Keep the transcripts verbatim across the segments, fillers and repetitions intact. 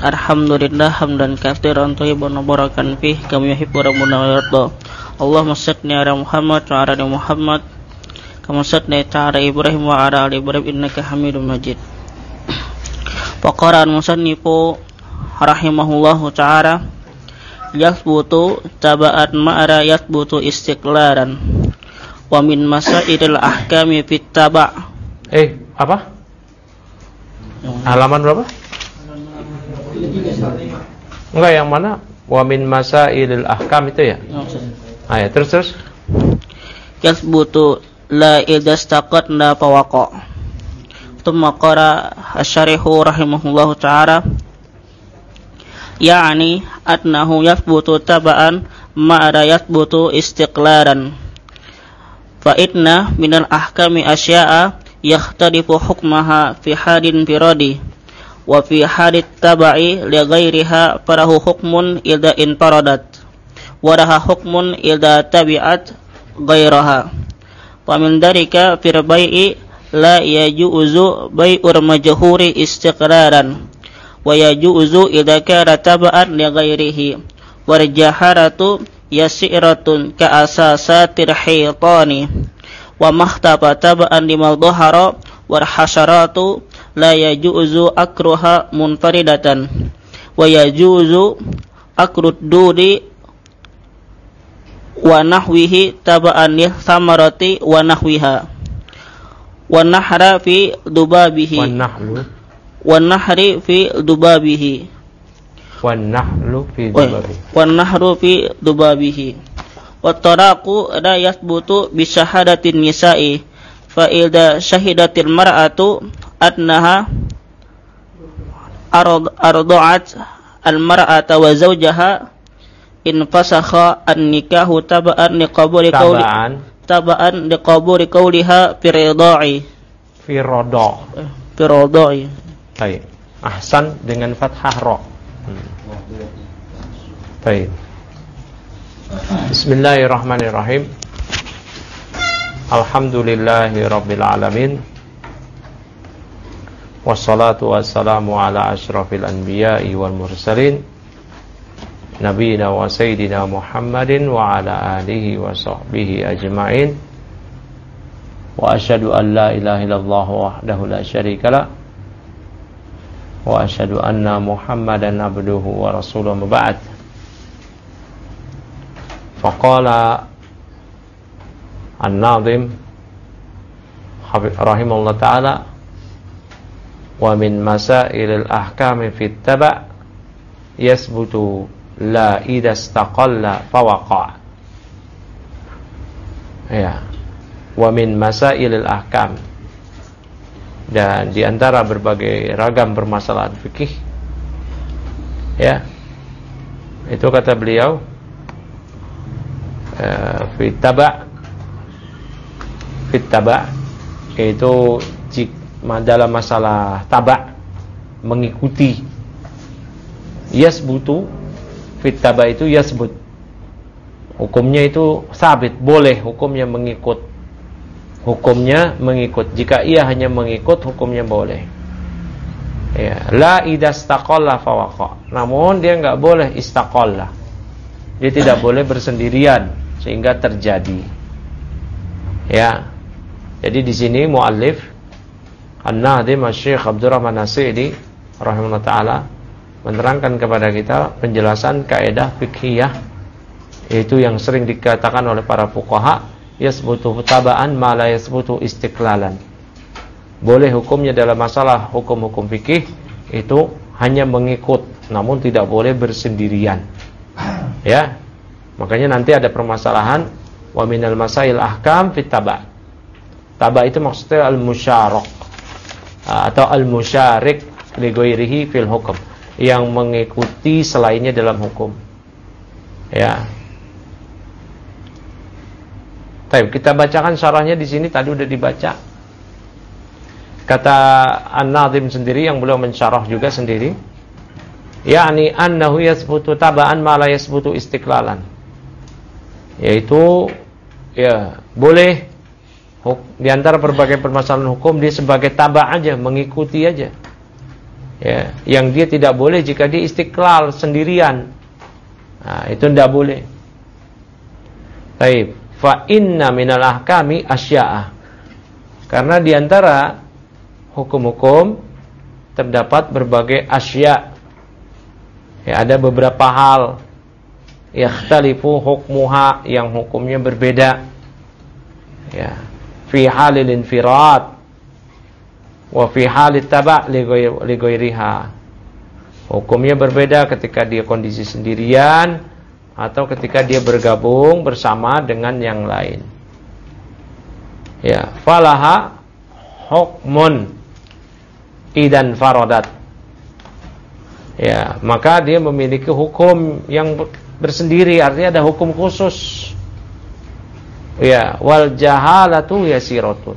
Alhamdulillah hamdan katsiran thayyiban mubarakan fih kama yuhibbu rabbuna wa yarda. Allahumma shalli ala Muhammad wa ala ali Muhammad kama shallaita ala Ibrahim wa ala ali Ibrahim innaka Hamidum Majid. Wa qara al-musannifu rahimahullahu ta'ala yathbutu taba'an ma'ara yathbutu istiqlaran wa min masailil ahkami fit taba'. Eh, apa? Halaman berapa? Enggak, yang mana? Wa min masailil ahkam itu ya? Ah, ya, terus terus. Yathbutu la idastaqatna fawaqa. Thumma qara asy-syarihu rahimahullahu ta'ala ya'ni annahu yathbutu taba'an ma'ara yathbutu istiqlaran. Fa inna minal ahkami asya'a yakhtalifu hukmaha fi hadin firadi wa fi hadit taba'i li ghairiha farahu hukmun idza infaradat wa laha hukmun idza tabi'at ghairaha. Wa min dzalika fil bai'i la yajuzu bai'ur majhuri istiqraran wa yajuzu idza kana taba'an li ghairihi wal jaharatu yasiratun ka asasatir haytani wa mahtaba taba'an limal dhahara wal hasyaratu la yajuzu akruha munfaridatan wa yajuzu akrud dudi wa nahwihi taba'an li thamarati wa nahwiha wa nahra fi dubabihi Wan nahlu wan nahri fi dubabihi wan nahlu fi dubabihi wan nahru fi dubabihi wa taraqu la yathbutu bi syahadatin nisa'i fa idza syahidatil mar'atu annaha arda'at al mar'ata wa zawjaha in fasakha an nikahu taba'an liqabuli qawli taba'an liqabuli qawliha fi ridha'i fi rada fi ridha'i. Baik. Ahsan dengan fathah ra. Hmm. Baik. Bismillahirrahmanirrahim. Alhamdulillahi rabbil alamin. Wassalatu wassalamu ala asyrafil anbiya'i wal mursalin nabiyina wa sayyidina Muhammadin wa ala alihi wa sahbihi ajma'in. Wa asyhadu an la ilaha illallah wahdahu la syarikalah wa asyhadu anna Muhammadan abduhu wa rasuluhu ba'd. Faqala an-nadhim rahimahullah ta'ala wa min masailil ahkami fit taba' yasbutu la idza istaqalla fawaqa. Ya, wa min masailil ahkam, dan di antara berbagai ragam permasalahan fikih, ya, itu kata beliau uh, fit taba' fit taba' yaitu dalam masalah taba' mengikuti. Yasbutu fit taba' itu yasbut, hukumnya itu sabit, boleh hukumnya mengikut. Hukumnya mengikut. Jika ia hanya mengikut, hukumnya boleh. Ya, la idastaqalla fawaqa. Namun dia enggak boleh istaqalla. Dia tidak boleh bersendirian sehingga terjadi. Ya. Jadi di sini muallif An-Nadhim Asy-Syaikh Abdurrahman As-Sa'di rahimahullah taala menerangkan kepada kita penjelasan kaidah fiqhiyah, yaitu yang sering dikatakan oleh para fuqaha, yasbutu taba'an ma la yasbutu istiqlalan. Boleh hukumnya dalam masalah hukum-hukum fikih itu hanya mengikut, namun tidak boleh bersendirian. Ya. Makanya nanti ada permasalahan wa minal masail ahkam fit taba'. Taba' itu maksudnya al-musyarak atau al-musyarik li ghairihi fil hukm, yang mengikuti selainnya dalam hukum. Ya. Baik, kita bacakan syarahnya di sini, tadi udah dibaca. Kata An-Nadhim sendiri yang beliau mensyarah juga sendiri, yakni annahu yasbutu taba'an ma la yasbutu istiqlalan. Yaitu ya, boleh di antara berbagai permasalahan hukum dia sebagai taba' aja, mengikuti aja. Ya, yang dia tidak boleh jika dia istiqlal sendirian. Nah, itu tidak boleh. Baik, fa inna minal ahkami asya'a. Karena di antara hukum-hukum terdapat berbagai asya. Ya, ada beberapa hal yakhtalifu hukmuha yang hukumnya berbeda. Ya, fi halil infirad wa fi halit taba' li ghairiha. Hukumnya berbeda ketika dia kondisi sendirian atau ketika dia bergabung bersama dengan yang lain. Ya, falaha hukmun idan faradat. Ya, maka dia memiliki hukum yang bersendiri, artinya ada hukum khusus. Ya, wal jahalatu yasiratun.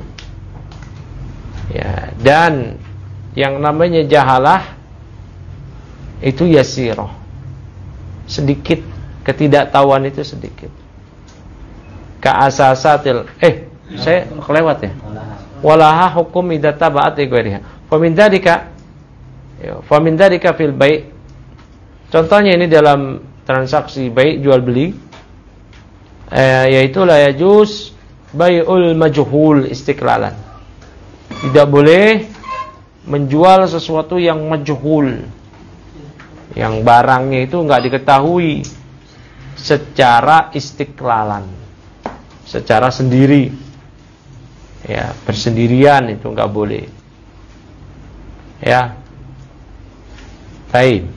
Ya, dan yang namanya jahalah itu yasirah, sedikit, ketidaktahuan itu sedikit. Ka'asasatil eh saya kelewat ya. Walaha hukum idza taba'at ghairiha. Fa min dzalika ya, fa min dzalika fil bai'. Contohnya ini dalam transaksi bai' jual beli, eh, yaitu la yajuz bai'ul majhul istiqlalan. Tidak boleh menjual sesuatu yang majhul, yang barangnya itu enggak diketahui secara istiqlalan, secara sendiri. Ya, bersendirian itu enggak boleh. Ya. Baik.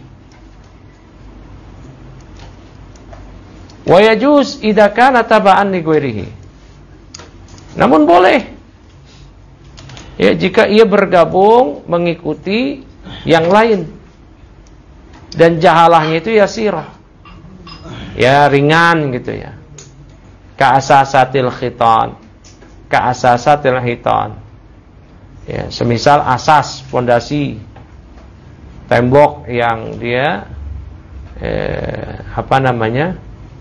Wa yajuz idza kana taba'an li ghairihi. Namun boleh ya jika ia bergabung mengikuti yang lain dan jahalahnya itu yasirah, ya ringan gitu ya. Ka'asasatil khitan, ka'asasatil hitan. Ya, semisal asas, fondasi tembok yang dia eh, apa namanya?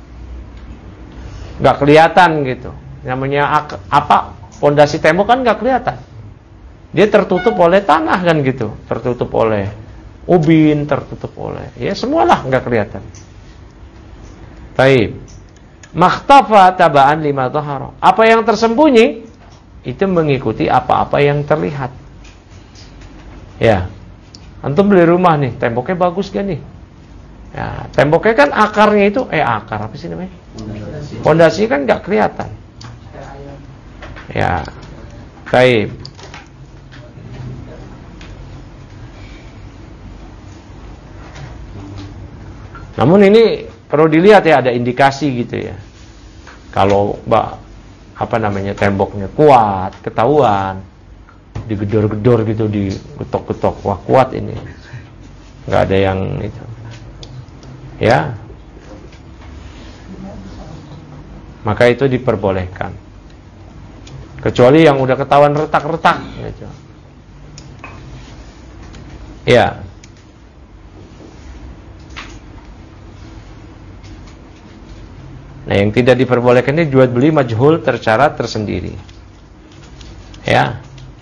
Enggak kelihatan gitu. Namanya apa? Fondasi tembok kan enggak kelihatan. Dia tertutup oleh tanah kan gitu, tertutup oleh ubin, tertutup oleh ya semualah enggak kelihatan. Baik. Makhtafa tabaan lima dhahara. Apa yang tersembunyi itu mengikuti apa-apa yang terlihat. Ya. Antum beli rumah nih, temboknya bagus gak nih? Ya, temboknya kan akarnya itu eh akar apa sih namanya? Fondasi kan enggak kelihatan. Ya. Baik. Namun ini perlu dilihat ya, ada indikasi gitu ya. Kalau mbak apa namanya temboknya kuat, ketahuan, digedor-gedor gitu, digetok-getok, wah kuat ini, nggak ada yang itu, ya. Maka itu diperbolehkan. Kecuali yang udah ketahuan retak-retak, gitu. Ya. Nah, yang tidak diperbolehkan ini jual beli majhul tercara tersendiri. Ya.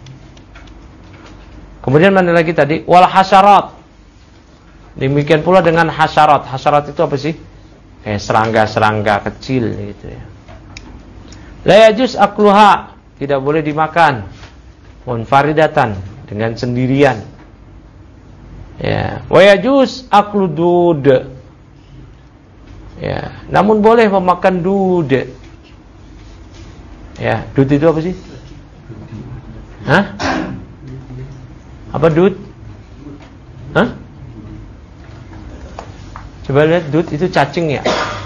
Kemudian mana lagi tadi? Wal hasyarat. Demikian pula dengan hasyarat. Hasyarat itu apa sih? Kayak serangga-serangga kecil gitu ya. La yajuz akluha, tidak boleh dimakan. Munfaridatan, dengan sendirian. Ya. Wa yajuz aklu dud. Ya, namun boleh memakan dud. Ya, dud itu apa sih? Hah? Apa dud? Hah? Coba lihat, dud itu cacing ya?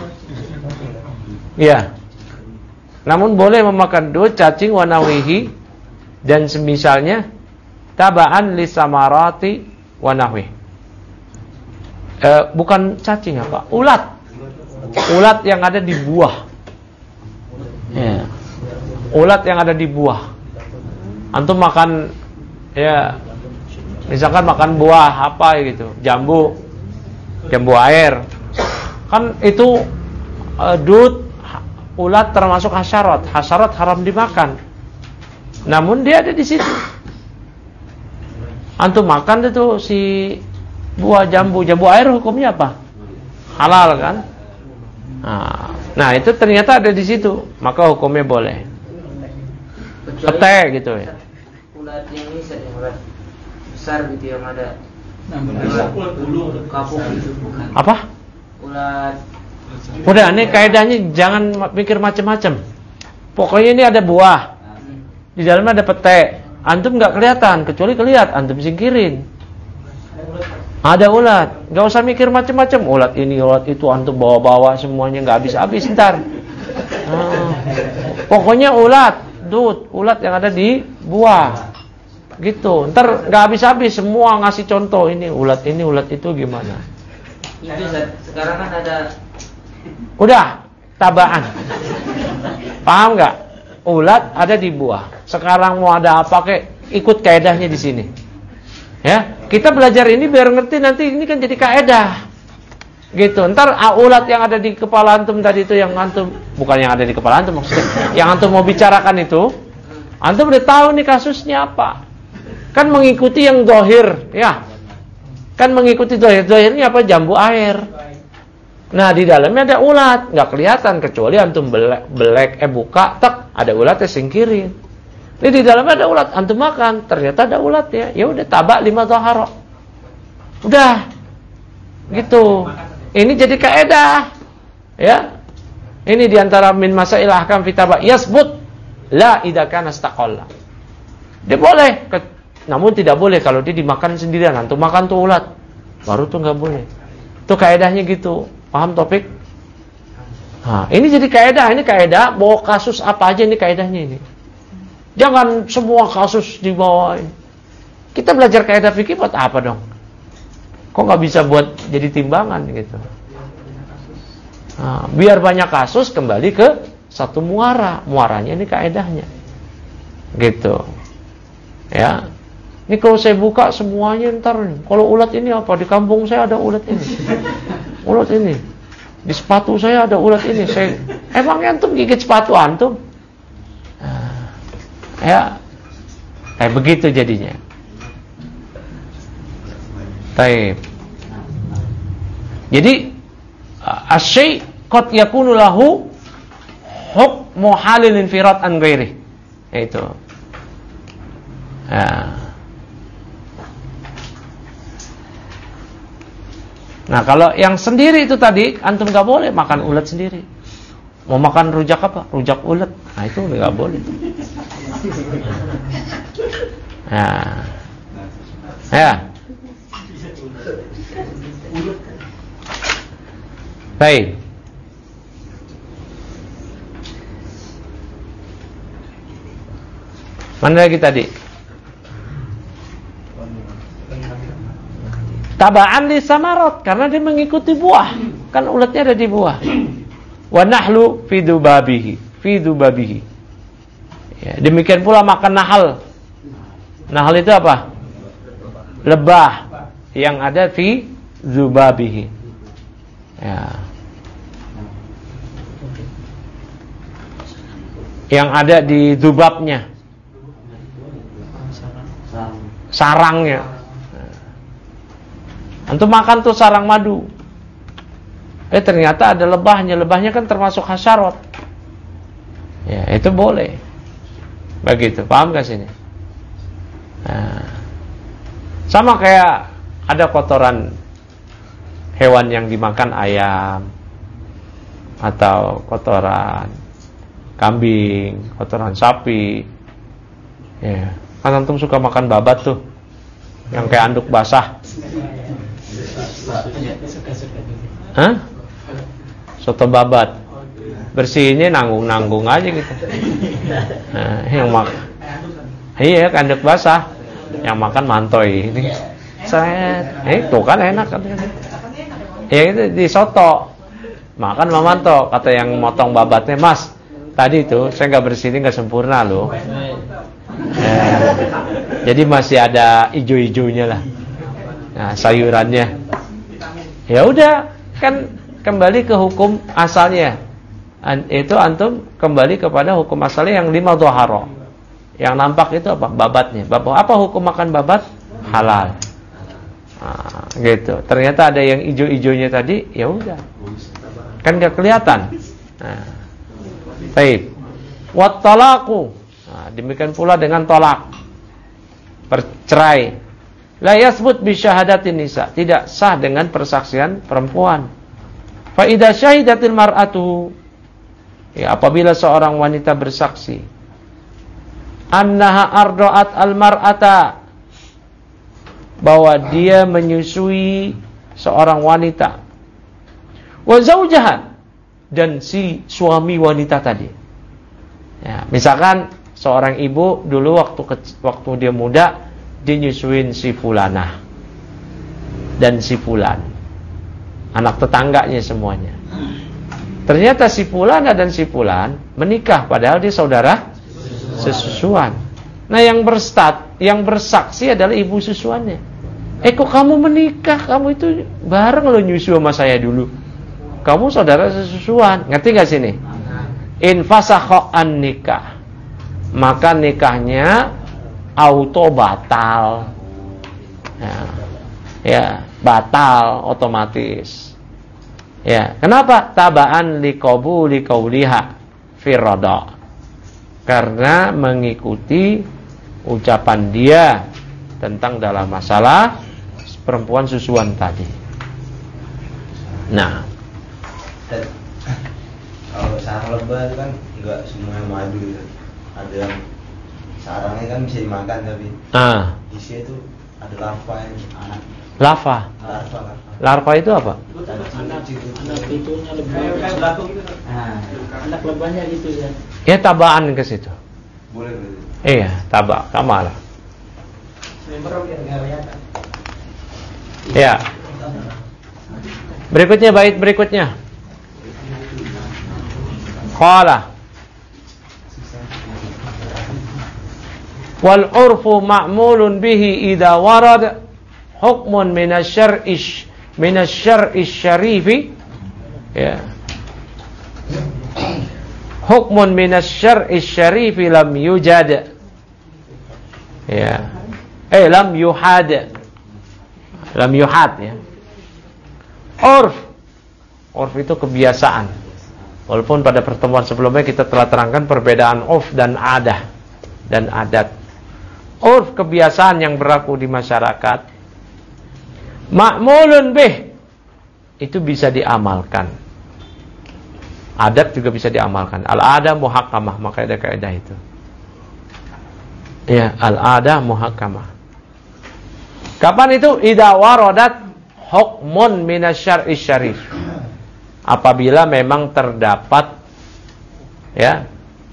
Ya. Namun boleh memakan dud, cacing, wanawihi, dan semisalnya tabaan lisamarati wanahwi. Eh, bukan cacing apa? Ulat. Ulat yang ada di buah. Ya. Ulat yang ada di buah. Antum makan ya, misalkan makan buah apa gitu, jambu, jambu air. Kan itu uh, dud, ulat termasuk hasyarat. Hasyarat haram dimakan. Namun dia ada di situ. Antum makan itu si buah jambu, jambu air hukumnya apa? Halal kan? Nah, nah itu ternyata ada di situ, maka hukumnya boleh. Pete gitu ya. Ulat yang ini yang ulat besar gitu yang ada ulat bulu kapuk gitu bukan. Apa? Ulat. Udah, ini kaidahnya jangan mikir macam-macam. Pokoknya ini ada buah. Di dalamnya ada pete. Antum nggak kelihatan, kecuali kelihatan antum singkirin. Ada ulat, nggak usah mikir macam-macam. Ulat ini, ulat itu, antum bawa-bawa semuanya nggak habis-habis ntar. Nah, pokoknya ulat, dut, ulat yang ada di buah, gitu. Ntar nggak habis-habis semua ngasih contoh ini ulat ini, ulat itu gimana? Itu sekarang kan ada. Udah, tabaan. Paham nggak? Ulat ada di buah. Sekarang mau ada apa kek, ikut kaedahnya di sini. Ya, kita belajar ini biar ngerti nanti ini kan jadi kaedah. Gitu. Ntar ulat yang ada di kepala antum tadi itu yang antum, bukan yang ada di kepala antum maksudnya, yang antum mau bicarakan itu, antum udah tahu nih kasusnya apa. Kan mengikuti yang dohir, ya. Kan mengikuti dohir. Dohirnya apa? Jambu air. Nah, di dalamnya ada ulat, nggak kelihatan kecuali antum belek, belek eh buka, tak ada ulatnya singkirin. Ini di dalamnya ada ulat, antum makan, ternyata ada ulat ya. Ya udah tabak lima dhahara. Udah. Gitu. Ini jadi kaedah. Ya. Ini diantara min masail ahkam fi tabak yasbut la idza kana istaqalla. Dia boleh, namun tidak boleh kalau dia dimakan sendirian. Antum makan tuh ulat, baru tuh nggak boleh. Itu kaedahnya gitu. Paham topik? Nah, ini jadi kaedah, ini kaedah bawa kasus apa aja ini kaedahnya ini. Jangan semua kasus dibawain. Kita belajar kaedah fikih buat apa dong? Kok nggak bisa buat jadi timbangan gitu? Nah, biar banyak kasus kembali ke satu muara, muaranya ini kaedahnya, gitu. Ya, ini kalau saya buka semuanya ntar, kalau ulat ini apa di kampung saya ada ulat ini. Ulat ini di sepatu saya ada ulat ini. Saya emang antum gigit sepatu antum? Nah, ya, kayak begitu jadinya. Baik. Jadi asy-syai' qad yakunu lahu hukmu halil infirat an ghairi. Itu. Nah. Nah, kalau yang sendiri itu tadi, antum nggak boleh makan ulat sendiri. Mau makan rujak apa? Rujak ulat. Nah, itu nggak boleh. Nah, ya. Baik. Mana lagi tadi? Tabaan li samarot, karena dia mengikuti buah. Kan ulatnya ada di buah. Wa nahlu fi dubabihi, fi dubabihi. Ya, demikian pula makan nahal. Nahal itu apa? Lebah yang ada fi zubabihi. Ya. Yang ada di dubabnya. Sarangnya. Antum makan tuh sarang madu. Eh ternyata ada lebahnya. Lebahnya kan termasuk hasyarot. Ya, itu boleh. Begitu, paham gak sini? Nah, sama kayak ada kotoran hewan yang dimakan ayam, atau kotoran kambing, kotoran sapi. Ya, kan antum suka makan babat tuh, yang kayak anduk basah. Hah? Soto babat. Bersihinnya nanggung-nanggung aja gitu. Nah, yang mak iya, kandek basah. Yang makan mantoy ini. Saya, eh tuh kan enak kan. Ya itu di soto. Makan mamanto, kata yang motong babatnya, "Mas, tadi itu saya enggak bersihin, enggak sempurna loh." Eh, jadi masih ada ijo-ijonya lah. Nah, sayurannya. Ya udah, kan kembali ke hukum asalnya. An, itu antum kembali kepada hukum asalnya yang lima dhahara. Yang nampak itu apa? Babatnya. Bapak, apa hukum makan babat? halal. Nah, gitu. Ternyata ada yang ijo-ijonya tadi, ya udah. Kan enggak kelihatan. Nah. Baik. Wat talaqu. Nah, demikian pula dengan tolak. Bercerai. La yasbut bi syahadatin nisa. Tidak sah dengan persaksian perempuan. Fa idza syahidatil mar'atu. Ya, apabila seorang wanita bersaksi annaha arda'at al mar'ata, bahwa dia menyusui seorang wanita, wa zaujaha, dan si suami wanita tadi. Ya, misalkan seorang ibu dulu waktu waktu dia muda dia nyusuin si fulanah dan si fulan, anak tetangganya semuanya. Ternyata si fulanah dan si fulan menikah padahal dia saudara sesusuan. Nah, yang berstat, yang bersaksi adalah ibu susuannya. Eh, kok kamu menikah? Kamu itu bareng lo nyusu sama saya dulu. Kamu saudara sesusuan. Ngerti gak sini? In fasakha an nikah, maka nikahnya auto batal. Ya, ya batal otomatis. Ya, kenapa? Tabaan liqabuli qauliha fi rada. Karena mengikuti ucapan dia tentang dalam masalah perempuan susuan tadi. Nah, dan kalau sarang lebah itu kan enggak semuanya madu gitu. Ada yang sarangnya kan bisa dimakan tapi ah, isinya itu ada larva yang anak. Larva. Larva, larva. Larva itu apa? Anak, anak itunya lebah. Nah, anak lebahnya gitu ya. Ya, tabaan ke situ. Boleh boleh. Iya, tabak, sama lah. Ya. Berikutnya, bait berikutnya. Qala wal urfu ma'mulun bihi idza warad hukmun min asy-syar'i min asy-syar'i syarifi, ya, hukmun min asy-syar'i syarifi lam yujad, ya, eh lam yuhad, lam yuhad, ya. Urf, urf itu kebiasaan. Walaupun pada pertemuan sebelumnya kita telah terangkan perbedaan urf dan adah dan adat. Urf, kebiasaan yang berlaku di masyarakat. Ma'mulun bih, itu bisa diamalkan. Adat juga bisa diamalkan. Al-adah muhakkamah, maka ada kaidah itu. Ya, al-adah muhakkamah. Kapan itu? Idza waradat hukmun minasyar'i syarif. Apabila memang terdapat, ya,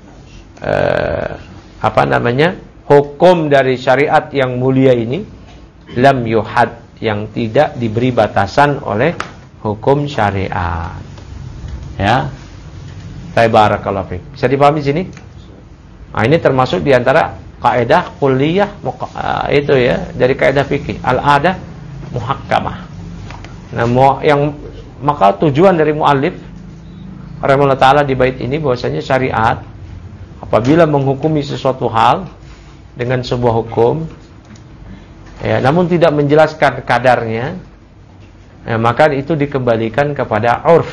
eh, apa namanya, hukum dari syariat yang mulia ini, lam yuhad, yang tidak diberi batasan oleh hukum syariat. Ya, barakallahu fiik. Bisa dipahami sini? Nah, ini termasuk diantara kaidah kulliyah itu, ya, dari kaidah fikih, al-adah muhakkamah. Nah, yang maka tujuan dari muallif rahimahullah taala di bait ini bahwasanya syariat apabila menghukumi sesuatu hal dengan sebuah hukum, ya, namun tidak menjelaskan kadarnya, ya, maka itu dikembalikan kepada urf,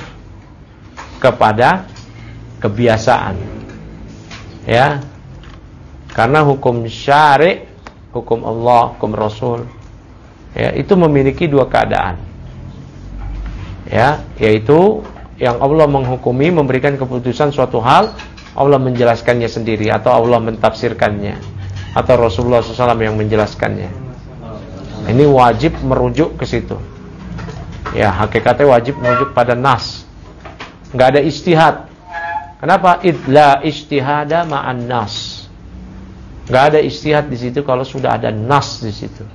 kepada kebiasaan, ya, karena hukum syari', hukum Allah, hukum Rasul, ya, itu memiliki dua keadaan, ya, yaitu yang Allah menghukumi, memberikan keputusan suatu hal, Allah menjelaskannya sendiri atau Allah mentafsirkannya, atau Rasulullah shallallahu alaihi wasallam yang menjelaskannya. Ini wajib merujuk ke situ. Ya, hakikatnya wajib merujuk pada nas. Enggak ada ijtihad. Kenapa? Idla ijtihada ma'an nas. Enggak ada ijtihad di situ kalau sudah ada nas di situ.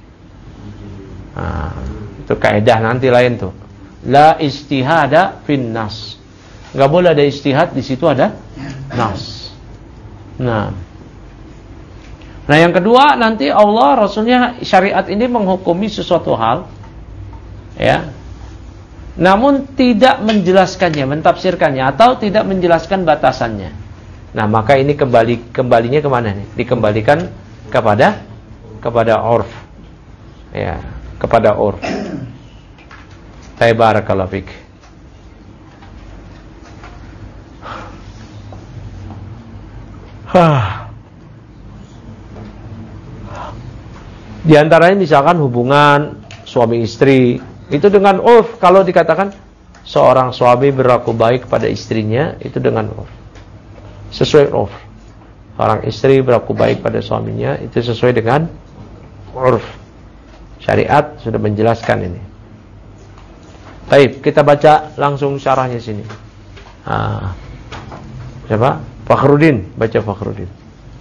Nah, itu kaidah nanti lain tuh. La ijtihada fin nas. Enggak boleh ada ijtihad di situ ada nas. Nah, Nah, yang kedua, nanti Allah, Rasulnya, syariat ini menghukumi sesuatu hal, ya, namun tidak menjelaskannya, mentafsirkannya, atau tidak menjelaskan batasannya. Nah, maka ini kembali kembalinya kemana nih? Dikembalikan kepada kepada urf. Ya, kepada urf. Barakallahu fik. Hah. Di antaranya misalkan hubungan suami istri itu dengan urf, kalau dikatakan seorang suami berlaku baik kepada istrinya itu dengan urf. Sesuai urf. Seorang istri berlaku baik pada suaminya itu sesuai dengan urf. Syariat sudah menjelaskan ini. Baik, kita baca langsung syarahnya sini. Ah. Siapa? Fakhruddin, baca Fakhruddin.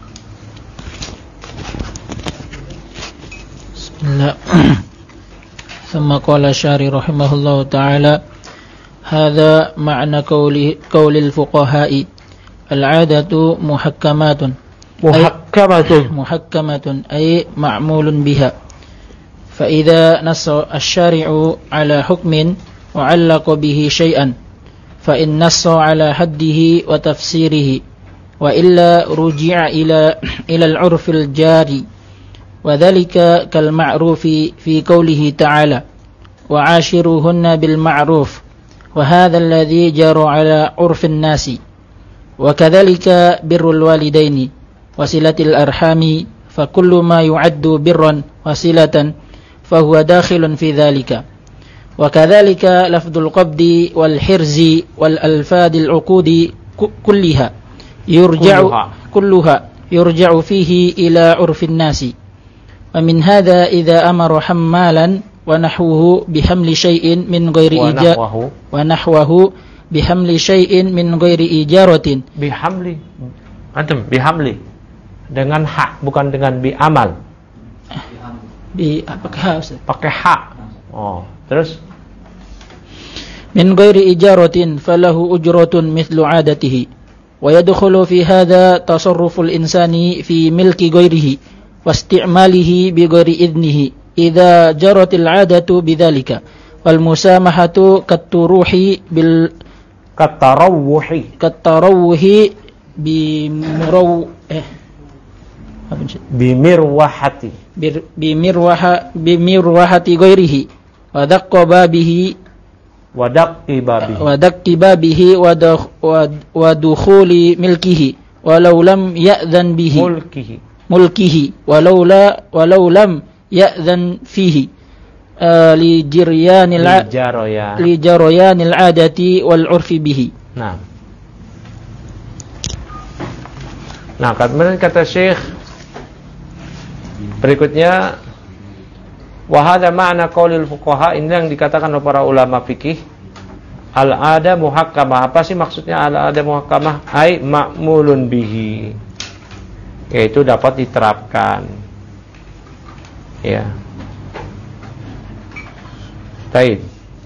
Bismillah. ثم قال الشاري رحمه الله تعالى هذا معنى قول قول الفقهاء العادة محكمات محكمة محكمة أي معمول بها فإذا نص الشارع على حكم وعلق به شيئا فإن نص على حده وتفسيره وإلا رجع إلى إلى العرف الجاري وذلك كالمعروف في قوله تعالى وعاشروهن بالمعروف وهذا الذي جرى على عرف الناس وكذلك بر الوالدين وصلة الأرحام فكل ما يعد برا وصلة فهو داخل في ذلك وكذلك لفظ القبض والحرز والألفاظ العقود كلها يرجع كلها يرجع فيه إلى عرف الناس ومن هذا إذا أمر حمالا ونحوه بحمل شيء من غير إجارة ونحوه بحمل شيء من غير إجارة بحمل antum bihamli dengan hak bukan dengan biamal bi apakah pakai hak oh terus من غير إجارة فله أجرة مثل عادته ويدخل في هذا تصرف الإنسان في ملك غيره واستعماله بغير إذنه إذا جرت العادة بذلك والمسامحة كالتروح بال كالتروح كالتروح بمرو eh بمروحة بمروحة بمروحة غيره ودق بابه ودق بابه ودق بابه ودخول ملكه ولو لم يأذن به ملكه ملكه ولولا ولو لم يأذن فيه آه لجريان الع... لجريان العادة والعرف به. Nah, nah kemudian kata Syekh berikutnya, wahada ma'na qaulil fuqaha, ini yang dikatakan oleh para ulama fikih, al-ada muhakkamah. Apa sih maksudnya al-ada muhakkamah? Ai ma'mulun bihi, yaitu dapat diterapkan. Ya. Baik.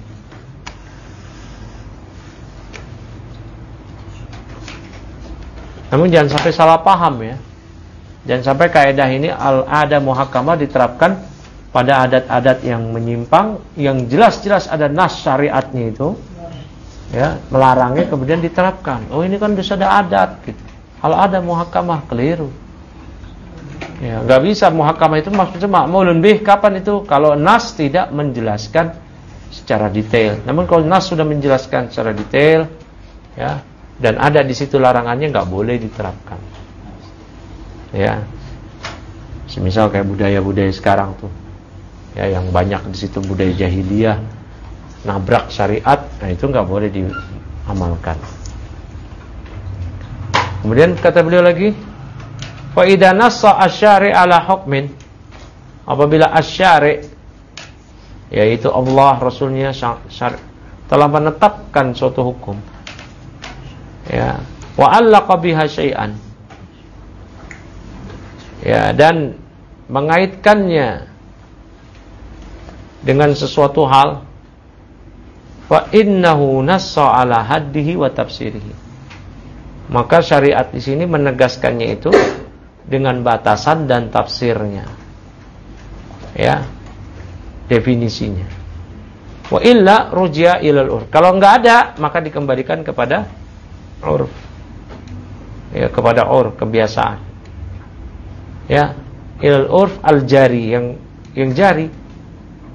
Namun jangan sampai salah paham ya. Jangan sampai kaidah ini al-ada muhakkamah diterapkan pada adat-adat yang menyimpang, yang jelas-jelas ada nas syariatnya itu, ya, melarangnya kemudian diterapkan. Oh ini kan sudah ada adat gitu. Al-ada muhakkamah keliru. Ya, nggak bisa muhakkamah itu maksudnya ma'mulun bih. Kapan itu? Kalau nas tidak menjelaskan secara detail. Namun kalau nas sudah menjelaskan secara detail, ya, dan ada di situ larangannya, nggak boleh diterapkan. Ya, semisal kayak budaya-budaya sekarang tuh, ya, yang banyak di situ budaya jahiliyah, nabrak syariat, nah itu nggak boleh diamalkan. Kemudian kata beliau lagi, fa idza nassa asy-syari' ala hukmin, apabila asy-syari', yaitu Allah Rasulnya telah menetapkan suatu hukum, ya, wa allaqa biha syai'an, ya, dan mengaitkannya dengan sesuatu hal, fa innahu nassa ala haddihi wa tafsirihi, maka syariat di sini menegaskannya itu dengan batasan dan tafsirnya, ya, definisinya. Wa illa rujia ilal urf. Kalau enggak ada, maka dikembalikan kepada urf, ya, kepada urf, kebiasaan, ya, ilal urf al jari, yang yang jari,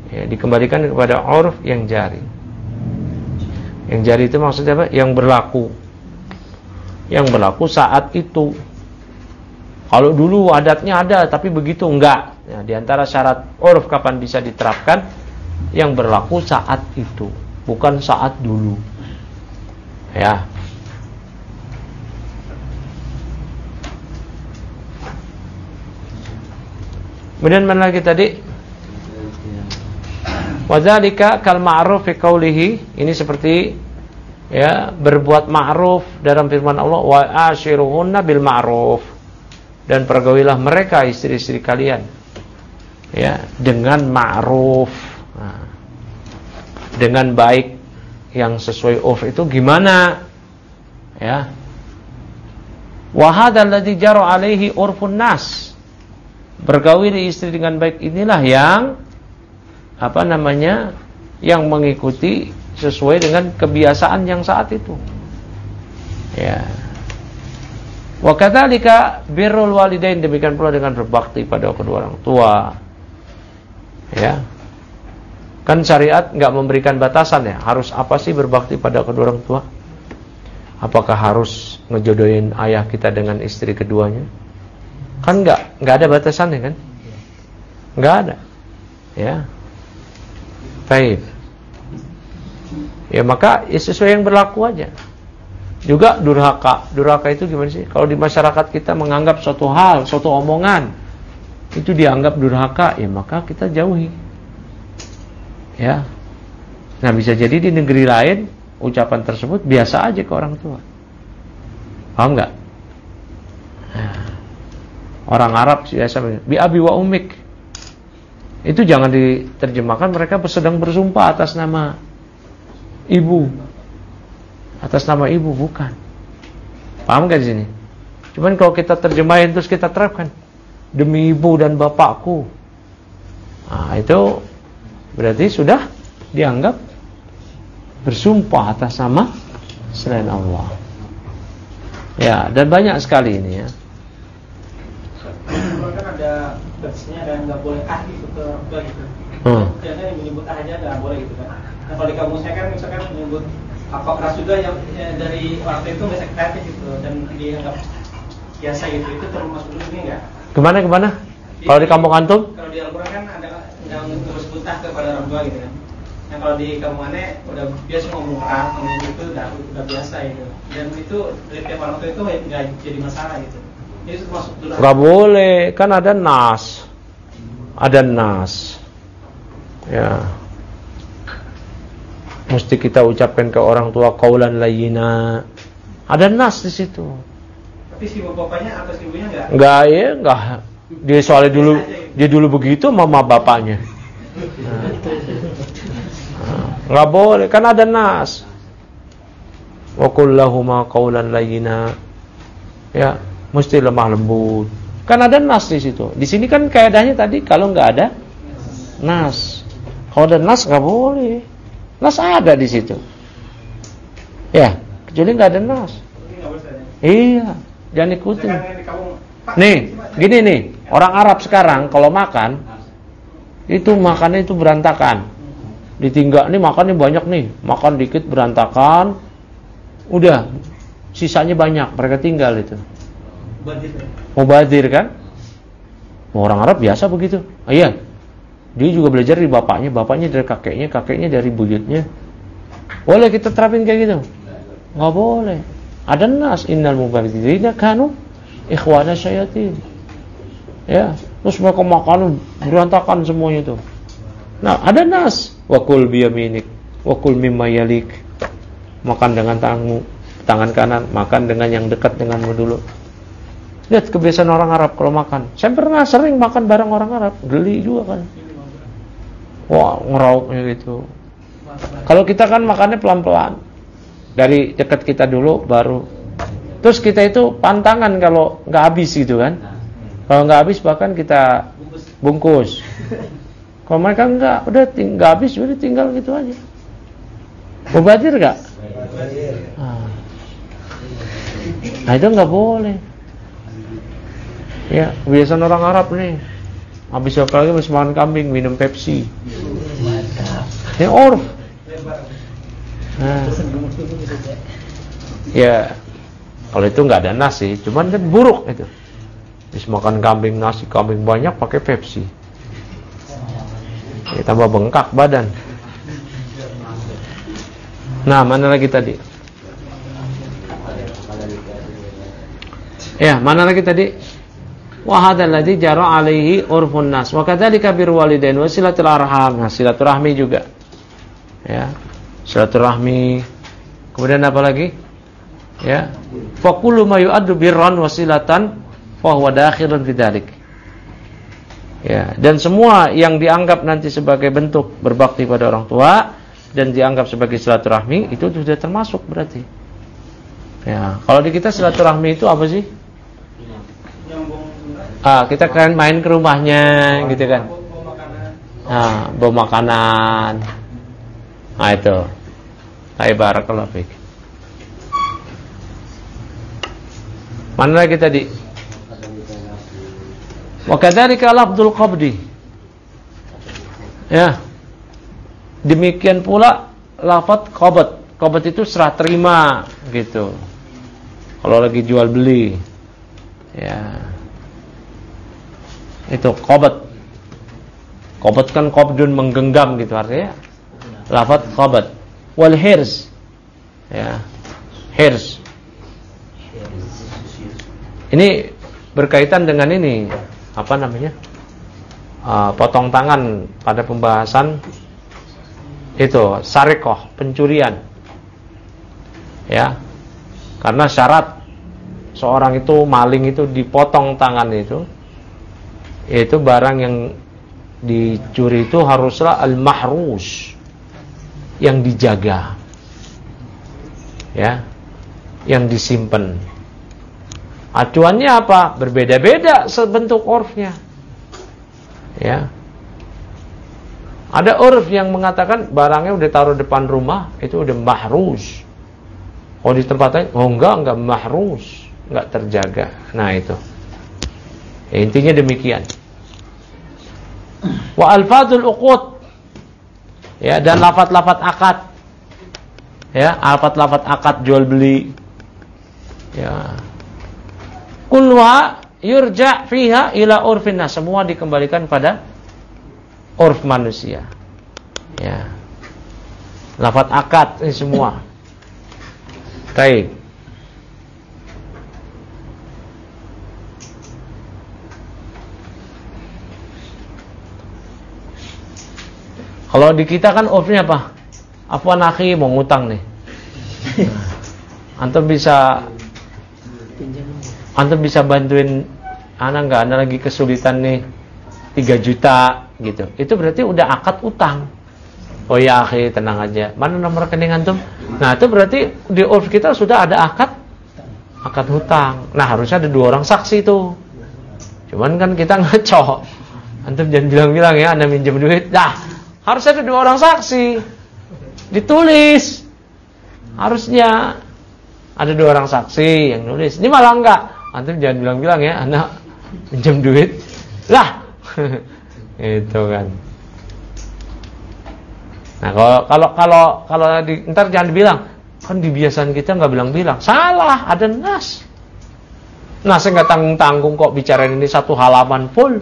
Ya, dikembalikan kepada urf yang jari. Yang jari itu maksudnya apa? Yang berlaku. Yang berlaku saat itu. Kalau dulu adatnya ada, tapi begitu enggak. Ya, di antara syarat urf kapan bisa diterapkan, yang berlaku saat itu, bukan saat dulu. Ya. Kemudian mana lagi tadi? Wadzalika kal ma'ruf fi qoulihi, ini seperti ya berbuat ma'ruf dalam firman Allah, wa ashiruhunna bil ma'ruf, dan pergaulilah mereka istri-istri kalian ya dengan ma'ruf, nah, dengan baik, yang sesuai urf itu gimana ya. Wa hadzal ladzi jara alaihi urfun nas, bergauli istri dengan baik inilah yang apa namanya, yang mengikuti sesuai dengan kebiasaan yang saat itu. Ya. Wa kadzalika birrul walidain, demikian pula dengan berbakti pada kedua orang tua. Ya. Kan syariat enggak memberikan batasan ya, harus apa sih berbakti pada kedua orang tua? Apakah harus ngejodohin ayah kita dengan istri keduanya? Kan enggak, enggak ada batasannya kan? Enggak ada. Ya. Baik. Ya maka ya sesuai yang berlaku aja. Juga durhaka. Durhaka itu gimana sih? Kalau di masyarakat kita menganggap suatu hal, suatu omongan itu dianggap durhaka, ya maka kita jauhi. Ya. Nah, bisa jadi di negeri lain ucapan tersebut biasa aja ke orang tua. Paham enggak? Nah, orang Arab biasa bi abi wa ummik. Itu jangan diterjemahkan mereka sedang bersumpah atas nama ibu. Atas nama ibu, bukan. Paham gak di sini? Cuman kalau kita terjemahin terus kita terapkan demi ibu dan bapakku. Nah, itu berarti sudah dianggap bersumpah atas nama selain Allah. Ya, dan banyak sekali ini ya. Kan ada versinya dan nggak boleh ah gitu ke orang tua gitu. Hmm. Jangan yang menyebut ah aja nggak boleh gitu kan. Nah kalau di kampung saya kan misalkan menyebut apa keras juga yang ya, dari orang tua itu nggak sekreatif gitu dan dianggap biasa gitu, itu termasuk dulu ini nggak? Kemana kemana? Di, kalau di kampung antum? Kalau di Al-Quran kan ada yang terus butah kepada orang tua gitu kan. Nah kalau di kampung aneh udah biasa ngomong keras, ngomong gitu udah udah biasa gitu. Dan itu dari tiap orang tua itu nggak jadi masalah gitu. Itu termasuk dulu. Gak boleh, kan ada nas. Ada nas. Ya. Mesti kita ucapkan ke orang tua qaulan layyina. Ada nas di situ. Tapi si bapaknya atau si ibunya enggak? Enggak ya, enggak. Dia soalnya dulu dia dulu begitu mama bapaknya. Nah. Enggak boleh, kan ada nas. Wa qul lahumā qaulan layyina. Ya, mesti lemah lembut. Kan ada nas di situ. Di sini kan kaidahnya tadi kalau enggak ada nas. Kalau ada nas enggak boleh. Nas ada di situ. Ya, kecuali enggak ada nas. Iya, jangan ikutin. Nih, gini nih, orang Arab sekarang kalau makan itu makannya itu berantakan. Ditinggal nih makannya banyak nih, makan dikit berantakan. Udah, sisanya banyak, mereka tinggal itu. Mubadir kan? Orang Arab biasa begitu. Oh, iya. Dia juga belajar dari bapaknya, bapaknya dari kakeknya, kakeknya dari buyutnya. Boleh kita terapin kayak gitu? Enggak boleh. Ada nas innal mubadzirina kanu ikhwana syayatin. Ya, terus mereka makan berantakan semuanya itu. Nah, ada nas wa kul biyaminik wa kul mimma yalik. Makan dengan tanganmu, tangan kanan, makan dengan yang dekat denganmu dulu. Lihat kebiasaan orang Arab kalau makan. Saya pernah sering makan bareng orang Arab, geli juga kan. Wah, ngerauknya gitu. Kalau kita kan makannya pelan-pelan. Dari dekat kita dulu baru. Terus kita itu pantangan kalau nggak habis gitu kan. Kalau nggak habis bahkan kita bungkus. Kalau mereka nggak, udah ting- nggak habis, udah tinggal gitu aja. Mubadir nggak? Nah. nah itu nggak boleh. Ya, kebiasaan orang Arab nih. Habis apa lagi masih makan kambing, minum Pepsi. Ini urf. Nah. Ya, kalau itu nggak ada nas sih, cuman kan buruk itu. Habis makan kambing, nasi kambing banyak pakai Pepsi. Ya, tambah bengkak badan. Nah, mana lagi tadi? Ya, mana lagi tadi? Wa hadzal ladzi jara alaihi urfun nas. Wa kadzalika birrul walidain wa silatul arham. Nah, silaturahmi juga. Ya. Silaturahmi. Kemudian apa lagi? Ya. Fa kullu ma yu'addu birran wa silatan fa huwa dakhilun fi dzalik. Ya, dan semua yang dianggap nanti sebagai bentuk berbakti pada orang tua dan dianggap sebagai silaturahmi itu sudah termasuk berarti. Ya, kalau di kita silaturahmi itu apa sih? Ah, kita kan main ke rumahnya gitu kan. Ah, bawa makanan. Nah itu. Hai barakallahu fiik. Mana lagi tadi? Wa kadzalika lafdzul qabdi. Ya. Demikian pula lafaz qabd. Qabd itu serah terima gitu. Kalau lagi jual beli. Ya. Itu qabd. Qabd kan qabdun menggenggam gitu artinya. Lafaz qabd. Wal hirs. Ya. Hirs. Ini berkaitan dengan ini, apa namanya? Uh, potong tangan pada pembahasan itu sarikoh, pencurian. Ya. Karena syarat seorang itu maling itu dipotong tangan itu, yaitu barang yang dicuri itu haruslah al-mahrus, yang dijaga. Ya. Yang disimpan. Acuannya apa? Berbeda-beda sebentuk urfnya. Ya. Ada urf yang mengatakan barangnya udah taruh depan rumah itu udah mahrus. Oh di tempat lain, oh enggak, enggak mahrus, enggak terjaga. Nah itu. Ya, intinya demikian. Wa alfadzul uqud. Ya, dan lafaz-lafaz akad. Ya, lafaz-lafaz akad jual beli. Ya. Kulwa yurja' fiha ila urfin nas. Semua dikembalikan pada urf manusia. Ya. Lafaz akad ini semua. Baik. Kalau di kita kan urfnya apa? Afwan akhi mau ngutang nih. Antum bisa Antum bisa bantuin anak enggak? Anak lagi kesulitan nih tiga juta gitu. Itu berarti udah akad utang. Oh ya akhi, tenang aja. Mana nomor rekening antum? Nah, itu berarti di urf kita sudah ada akad akad hutang. Nah, harusnya ada dua orang saksi tuh. Cuman kan kita ngaco. Antum jangan bilang-bilang ya Anda minjem duit. Dah, harus ada dua orang saksi. Ditulis. Harusnya ada dua orang saksi yang nulis. Ini malah enggak. Antum jangan bilang-bilang ya, anak pinjam duit. Lah. Itu kan. Nah, kalau kalau kalau kalau di, ntar jangan dibilang, kan di kebiasaan kita enggak bilang-bilang. Salah, ada nas. Nasnya enggak tanggung-tanggung kok bicarain ini satu halaman full.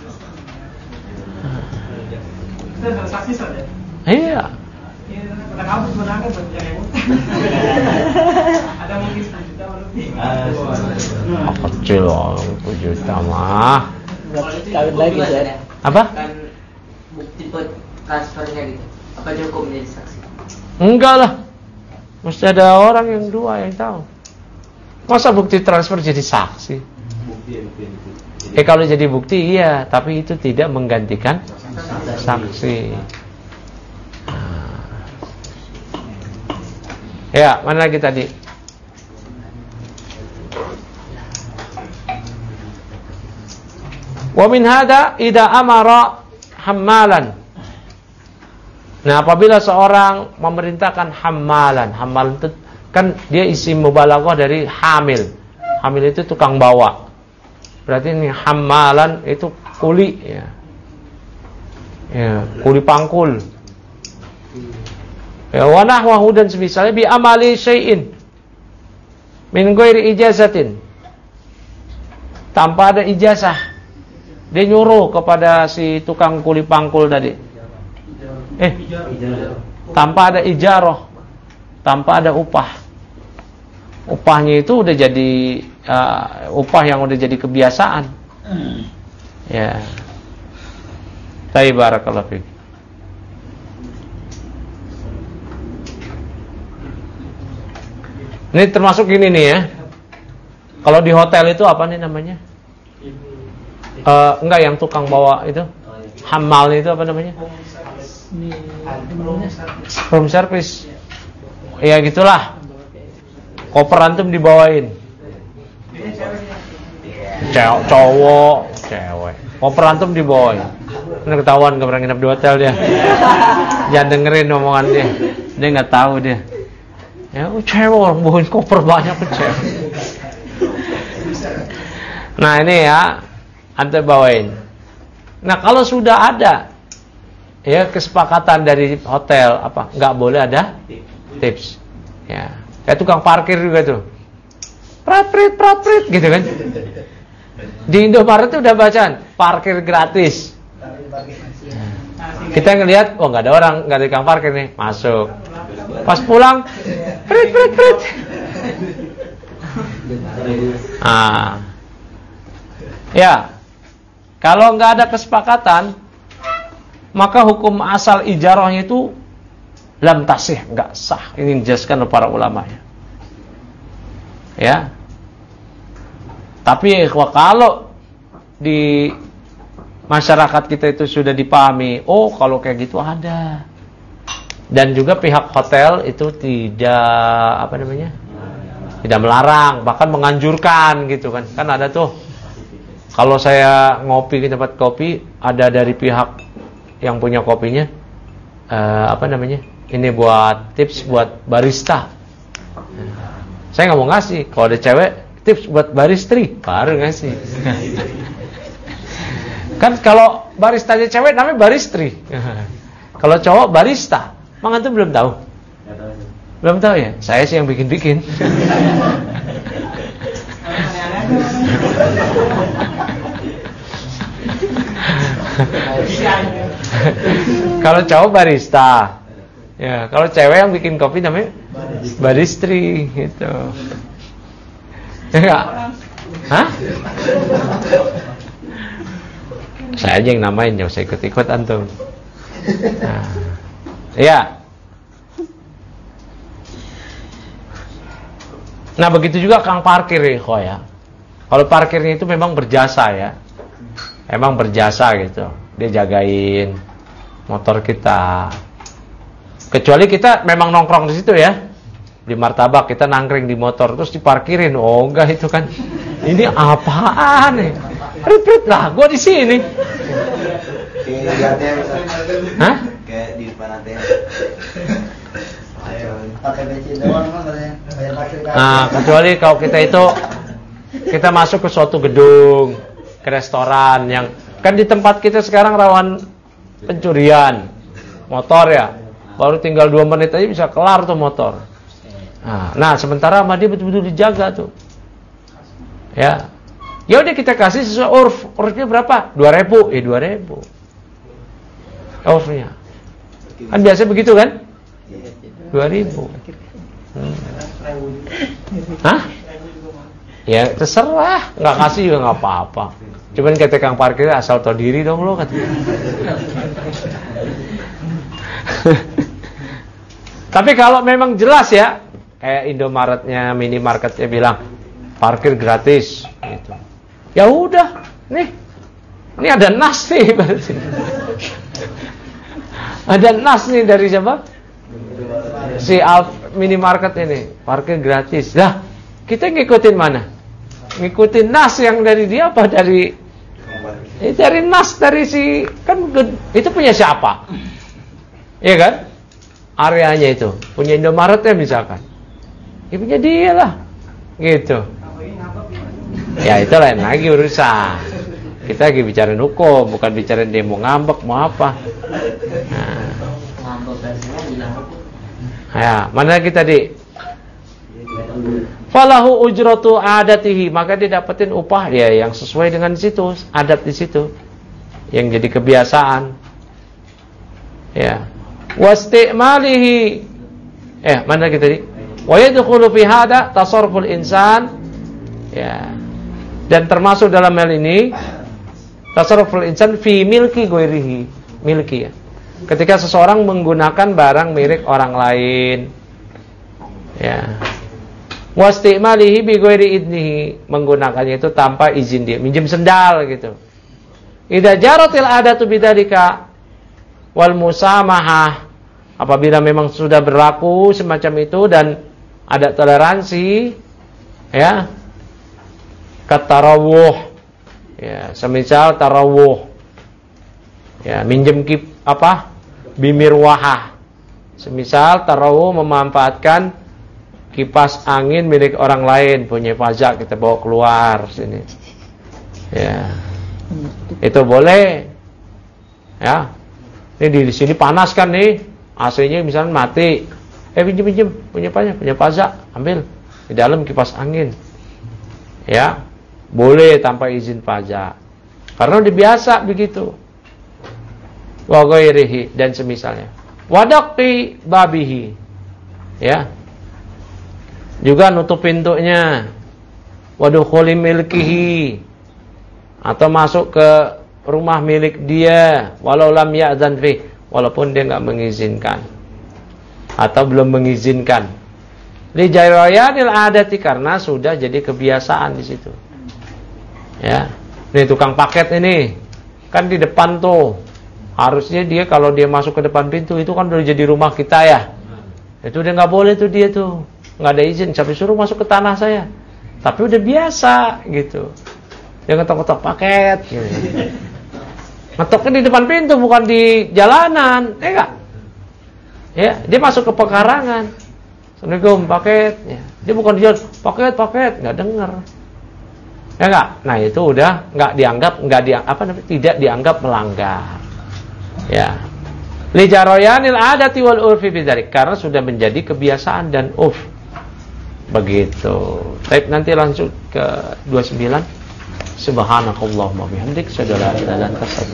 Itu ada saksi saja. Iya. Pada kamu sebenarnya berbicara ada mungkin satu juta lebih. Oh, kecil loh, satu juta mah. Kawin lagi ya. Apa? Kan bukti transfernya gitu. Apa cukup menjadi saksi? Enggak lah. Mesti ada orang yang dua yang tahu. Masa bukti transfer jadi saksi? Eh kalau jadi bukti iya, tapi itu tidak menggantikan saksi. Ya, mana lagi tadi? Wa min hada idza amara hammalan. Nah, apabila seorang memerintahkan hammalan, hammalan itu kan dia isim mubalaghah dari hamil. Hamil itu tukang bawa. Berarti ini hammalan itu kuli ya. Ya, kuli pangkul. Ya, wa nahwahu dan semisalnya bi amali syai'in min ghairi ijazatin, tanpa ada ijazah. Dia nyuruh kepada si tukang kuli pangkul tadi. Eh, tanpa ada ijarah, tanpa ada upah. Upahnya itu udah jadi uh, upah yang udah jadi kebiasaan. Ya. Tayyib, barakallahu fiik. Ini termasuk ini nih ya. Kalau di hotel itu apa nih namanya? Uh, enggak, yang tukang bawa itu, hamal itu apa namanya? Room service. Ya gitulah. Koper antum dibawain. Cewek, cowok, cewek. Koper antum dibawain. Ini ketahuan gak pernah nginep di hotel dia. Jangan dengerin omongan dia. Dia nggak tahu dia. Ya, oh, cewek orang bawain koper banyak tuh cewek. Nah ini ya, antum bawain. Nah kalau sudah ada ya kesepakatan dari hotel apa nggak boleh ada tips. Ya, kayak tukang parkir juga tuh. Prat prit prat prit gitu kan. Di Indomaret tuh udah bacaan parkir gratis. Kita ngelihat, oh nggak ada orang, nggak ada tukang parkir nih, masuk. Pas pulang, prit prit prit. Ah. Ya, kalau nggak ada kesepakatan, maka hukum asal ijarahnya itu lam tasih, nggak sah. Ini dijelaskan oleh para ulama ya. Ya. Tapi kalau di masyarakat kita itu sudah dipahami, oh kalau kayak gitu ada. Dan juga pihak hotel itu tidak apa namanya? Tidak melarang, bahkan menganjurkan gitu kan. Kan ada tuh. Kalau saya ngopi di tempat kopi, ada dari pihak yang punya kopinya, uh, apa namanya? Ini buat tips buat barista. Saya nggak mau ngasih. Kalau ada cewek, tips buat baristri, baru ngasih. Kan kalau baristanya cewek namanya baristri. Kalau cowok barista. Mang antum belum tahu? Belum tahu ya? Saya sih yang bikin-bikin. Kalau cowok barista. Ya, kalau cewek yang bikin kopi namanya baristri gitu. Enggak? Hah? Saya aja yang namain, jangan usah ikut-ikut antum. Nah, ya. Nah, begitu juga kang parkir ya. Kalau parkirnya itu memang berjasa ya. Emang berjasa gitu. Dia jagain motor kita. Kecuali kita memang nongkrong di situ ya. Di martabak kita nangkring di motor terus diparkirin. Oh enggak itu kan. Ini apaan nih? Ribet lah, gua di sini. Hah? Kayak di depan A T M. Nah, kecuali kalau kita itu kita masuk ke suatu gedung, ke restoran yang kan di tempat kita sekarang rawan pencurian motor ya. Baru tinggal dua menit aja bisa kelar tuh motor. Nah, nah sementara sama dia betul-betul dijaga tuh. Ya. Ya udah kita kasih sesuai urf. Urfnya berapa? dua ribu. Eh dua ribu. Urfnya. Kan biasa begitu kan? dua ribu. Hmm. Hah? Ya terserah, enggak kasih juga enggak apa-apa. Cuman kata kang parkir asal tahu diri dong lo kan. Tapi kalau memang jelas ya, kayak Indomaretnya, minimarketnya bilang parkir gratis gitu. Ya udah, nih. Ini ada nas nih berarti. Ada nas nih dari siapa? Si Alf minimarket ini, parkir gratis. Lah, kita ngikutin mana? Ngikutin nas yang dari dia apa dari eh, dari nas dari si kan itu punya siapa? Iya kan? Areanya itu punya Indomaretnya misalkan. Ya punya dia lah. Gitu. Ya itu lain lagi urusan. Kita lagi bicarain hukum, bukan bicarain dia mau ngambek mau apa. Nah. Ya, mana lagi tadi? Falahu ujratu adatihi, maka dia dapetin upah dia yang sesuai dengan situ, adat di situ, yang jadi kebiasaan. Ya. Wastimalihi, eh mana lagi tadi? Wa yadkhulu fi hada tasarruful insan. Ya. Dan termasuk dalam hal ini tasarruful insan fi milki ghairihi, milki ya. Ketika seseorang menggunakan barang milik orang lain. Ya. Wastimalihi bi ghairi idnihi, menggunakannya itu tanpa izin dia, minjem sendal gitu. Idza jaratil adatu bidzalika wal musamahah, apabila memang sudah berlaku semacam itu dan ada toleransi, ya, katarawuh, ya, semisal tarawuh, ya, minjem kip apa, bimirwahah, semisal tarawuh memanfaatkan kipas angin milik orang lain, punya pajak kita bawa keluar sini, ya, itu boleh, ya. Ini di sini panas kan nih, A C-nya misalnya mati, eh pinjem pinjem, punya pajak, punya pajak, ambil di dalam kipas angin, ya, boleh tanpa izin pajak, karena udah biasa begitu. Wa ghairihi, dan semisalnya. Wadaqi babihi, ya. Juga nutup pintunya. Wadukhuli milkihi, atau masuk ke rumah milik dia walau lam ya'zan fi, walaupun dia enggak mengizinkan atau belum mengizinkan. Li jarayanil adati, karena sudah jadi kebiasaan di situ. Ya. Ini tukang paket ini kan di depan tuh. Harusnya dia kalau dia masuk ke depan pintu itu kan udah jadi rumah kita ya. Itu udah enggak boleh tuh dia tuh. Nggak ada izin, sampai suruh masuk ke tanah saya. Tapi udah biasa gitu. Dia ngetok-ngetok paket gitu. Ngetoknya di depan pintu, bukan di jalanan, ya enggak? Ya, dia masuk ke pekarangan. Assalamualaikum, paket. Ya. Dia bukan di jalan, paket, paket, nggak dengar. Ya enggak? Nah, itu udah nggak dianggap, nggak dianggap apa namanya? Tidak dianggap melanggar. Ya. Li jarayanil adati wal urfi bidzalik, karena sudah menjadi kebiasaan dan urf. Begitu. Baik, nanti langsung ke dua puluh sembilan. Subhanakallahumma bihamdik, asyhadu an la ilaha illa anta,